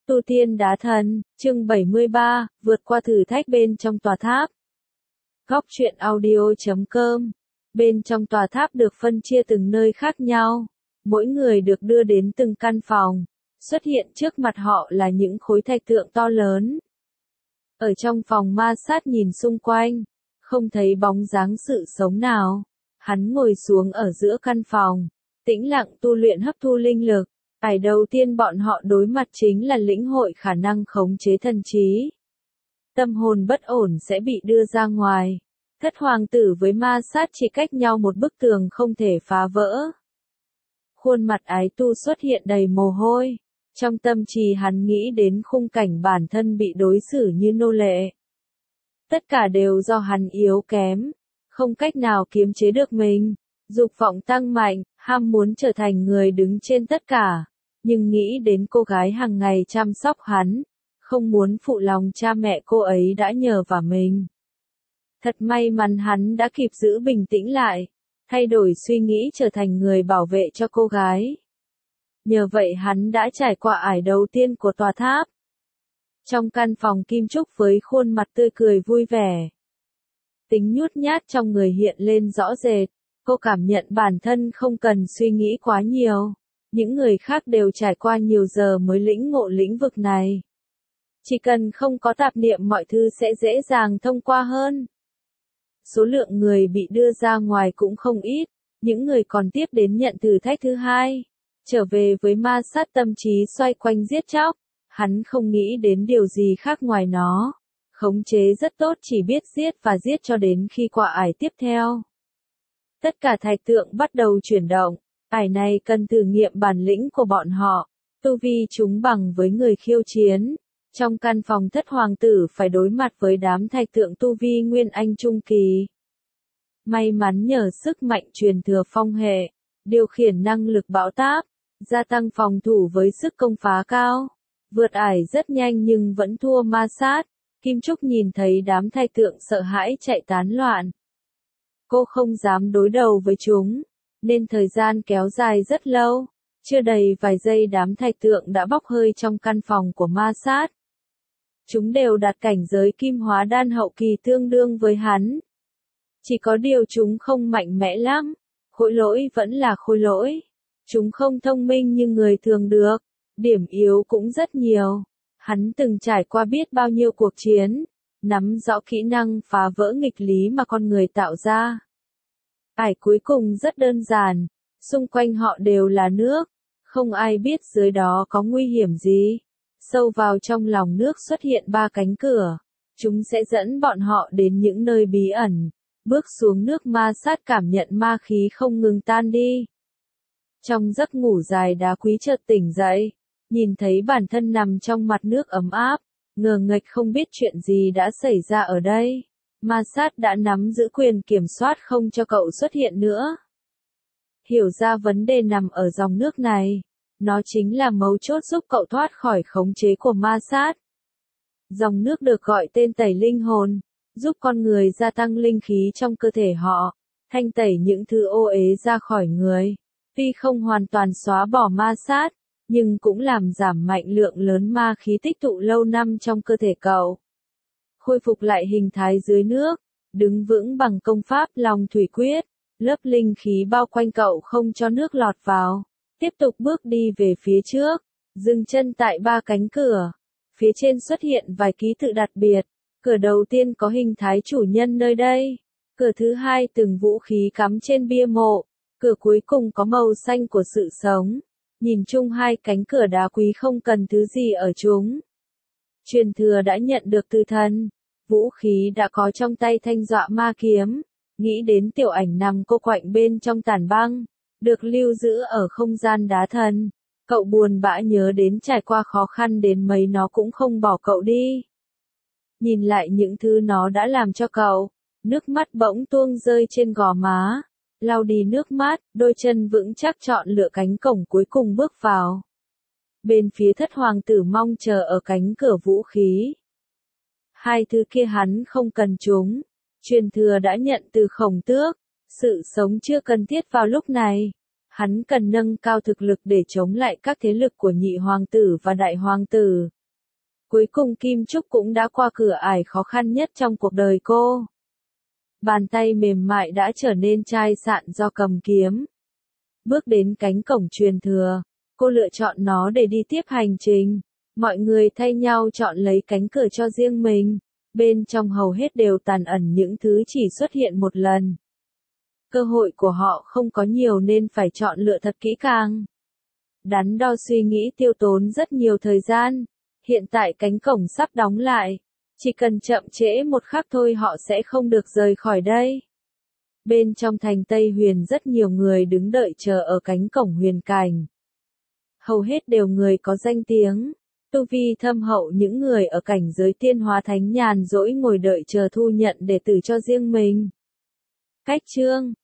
Tu tiên đá thần, chương 73, vượt qua thử thách bên trong tòa tháp. Góc truyện audio.com. Bên trong tòa tháp được phân chia từng nơi khác nhau. Mỗi người được đưa đến từng căn phòng. Xuất hiện trước mặt họ là những khối thạch tượng to lớn. Ở trong phòng ma sát nhìn xung quanh, không thấy bóng dáng sự sống nào. Hắn ngồi xuống ở giữa căn phòng, tĩnh lặng tu luyện hấp thu linh lực. Ải đầu tiên bọn họ đối mặt chính là lĩnh hội khả năng khống chế thần trí. Tâm hồn bất ổn sẽ bị đưa ra ngoài. Thất hoàng tử với ma sát chỉ cách nhau một bức tường không thể phá vỡ. Khuôn mặt ái tu xuất hiện đầy mồ hôi. Trong tâm trí hắn nghĩ đến khung cảnh bản thân bị đối xử như nô lệ. Tất cả đều do hắn yếu kém, không cách nào kiềm chế được mình. Dục vọng tăng mạnh, ham muốn trở thành người đứng trên tất cả, nhưng nghĩ đến cô gái hàng ngày chăm sóc hắn, không muốn phụ lòng cha mẹ cô ấy đã nhờ vào mình. Thật may mắn hắn đã kịp giữ bình tĩnh lại, thay đổi suy nghĩ trở thành người bảo vệ cho cô gái. Nhờ vậy hắn đã trải qua ải đầu tiên của tòa tháp. Trong căn phòng kim trúc với khuôn mặt tươi cười vui vẻ. Tính nhút nhát trong người hiện lên rõ rệt. Cô cảm nhận bản thân không cần suy nghĩ quá nhiều. Những người khác đều trải qua nhiều giờ mới lĩnh ngộ lĩnh vực này. Chỉ cần không có tạp niệm mọi thứ sẽ dễ dàng thông qua hơn. Số lượng người bị đưa ra ngoài cũng không ít. Những người còn tiếp đến nhận thử thách thứ hai. Trở về với ma sát tâm trí xoay quanh giết chóc. Hắn không nghĩ đến điều gì khác ngoài nó. Khống chế rất tốt, chỉ biết giết và giết cho đến khi qua ải tiếp theo. Tất cả thạch tượng bắt đầu chuyển động, ải này cần thử nghiệm bản lĩnh của bọn họ, tu vi chúng bằng với người khiêu chiến. Trong căn phòng thất hoàng tử phải đối mặt với đám thạch tượng tu vi nguyên anh trung kỳ. May mắn nhờ sức mạnh truyền thừa phong hệ, điều khiển năng lực bão táp, gia tăng phòng thủ với sức công phá cao. Vượt ải rất nhanh nhưng vẫn thua ma sát. Kim Trúc nhìn thấy đám thạch tượng sợ hãi chạy tán loạn. Cô không dám đối đầu với chúng, nên thời gian kéo dài rất lâu. Chưa đầy vài giây đám thạch tượng đã bốc hơi trong căn phòng của ma sát. Chúng đều đạt cảnh giới kim hóa đan hậu kỳ tương đương với hắn. Chỉ có điều chúng không mạnh mẽ lắm, khối lỗi vẫn là khối lỗi. Chúng không thông minh như người thường được, điểm yếu cũng rất nhiều. Hắn từng trải qua biết bao nhiêu cuộc chiến, nắm rõ kỹ năng phá vỡ nghịch lý mà con người tạo ra. Ải cuối cùng rất đơn giản, xung quanh họ đều là nước, không ai biết dưới đó có nguy hiểm gì. Sâu vào trong lòng nước xuất hiện 3 cánh cửa, chúng sẽ dẫn bọn họ đến những nơi bí ẩn. Bước xuống nước ma sát cảm nhận ma khí không ngừng tan đi. Trong giấc ngủ dài đá quý chợt tỉnh dậy, nhìn thấy bản thân nằm trong mặt nước ấm áp, ngờ nghệch không biết chuyện gì đã xảy ra ở đây. Ma sát đã nắm giữ quyền kiểm soát không cho cậu xuất hiện nữa. Hiểu ra vấn đề nằm ở dòng nước này. Nó chính là mấu chốt giúp cậu thoát khỏi khống chế của ma sát. Dòng nước được gọi tên tẩy linh hồn, giúp con người gia tăng linh khí trong cơ thể họ, thanh tẩy những thứ ô uế ra khỏi người. Tuy không hoàn toàn xóa bỏ ma sát, nhưng cũng làm giảm mạnh lượng lớn ma khí tích tụ lâu năm trong cơ thể cậu. Khôi phục lại hình thái dưới nước, đứng vững bằng công pháp Long Thủy Quyết, lớp linh khí bao quanh cậu không cho nước lọt vào. Tiếp tục bước đi về phía trước, dừng chân tại 3 cánh cửa. Phía trên xuất hiện vài ký tự đặc biệt. Cửa đầu tiên có hình thái chủ nhân nơi đây. Cửa thứ hai từng vũ khí cắm trên bia mộ. Cửa cuối cùng có màu xanh của sự sống. Nhìn chung 2 cánh cửa đá quý không cần thứ gì ở chúng. Truyền thừa đã nhận được từ thần. Vũ khí đã có trong tay thanh dọa ma kiếm. Nghĩ đến tiểu ảnh nằm cô quạnh bên trong tàn băng. Được lưu giữ ở không gian đá thần. Cậu buồn bã nhớ đến trải qua khó khăn đến mấy nó cũng không bỏ cậu đi. Nhìn lại những thứ nó đã làm cho cậu. Nước mắt bỗng tuông rơi trên gò má. Lau đi nước mắt, đôi chân vững chắc chọn lựa cánh cổng cuối cùng bước vào. Bên phía thất hoàng tử mong chờ ở cánh cửa vũ khí. 2 thứ kia hắn không cần chúng. Truyền thừa đã nhận từ Khổng Tước. Sự sống chưa cần thiết vào lúc này. Hắn cần nâng cao thực lực để chống lại các thế lực của nhị hoàng tử và đại hoàng tử. Cuối cùng Kim Trúc cũng đã qua cửa ải khó khăn nhất trong cuộc đời cô. Bàn tay mềm mại đã trở nên chai sạn do cầm kiếm. Bước đến cánh cổng truyền thừa, cô lựa chọn nó để đi tiếp hành trình. Mọi người thay nhau chọn lấy cánh cửa cho riêng mình. Bên trong hầu hết đều tàn ẩn những thứ chỉ xuất hiện một lần. Cơ hội của họ không có nhiều nên phải chọn lựa thật kỹ càng. Đắn đo suy nghĩ tiêu tốn rất nhiều thời gian. Hiện tại cánh cổng sắp đóng lại. Chỉ cần chậm trễ một khắc thôi họ sẽ không được rời khỏi đây. Bên trong thành Tây Huyền rất nhiều người đứng đợi chờ ở cánh cổng huyền cảnh. Hầu hết đều người có danh tiếng. Tu vi thâm hậu, những người ở cảnh giới tiên hóa thánh nhàn rỗi ngồi đợi chờ thu nhận đệ tử cho riêng mình. Cách chương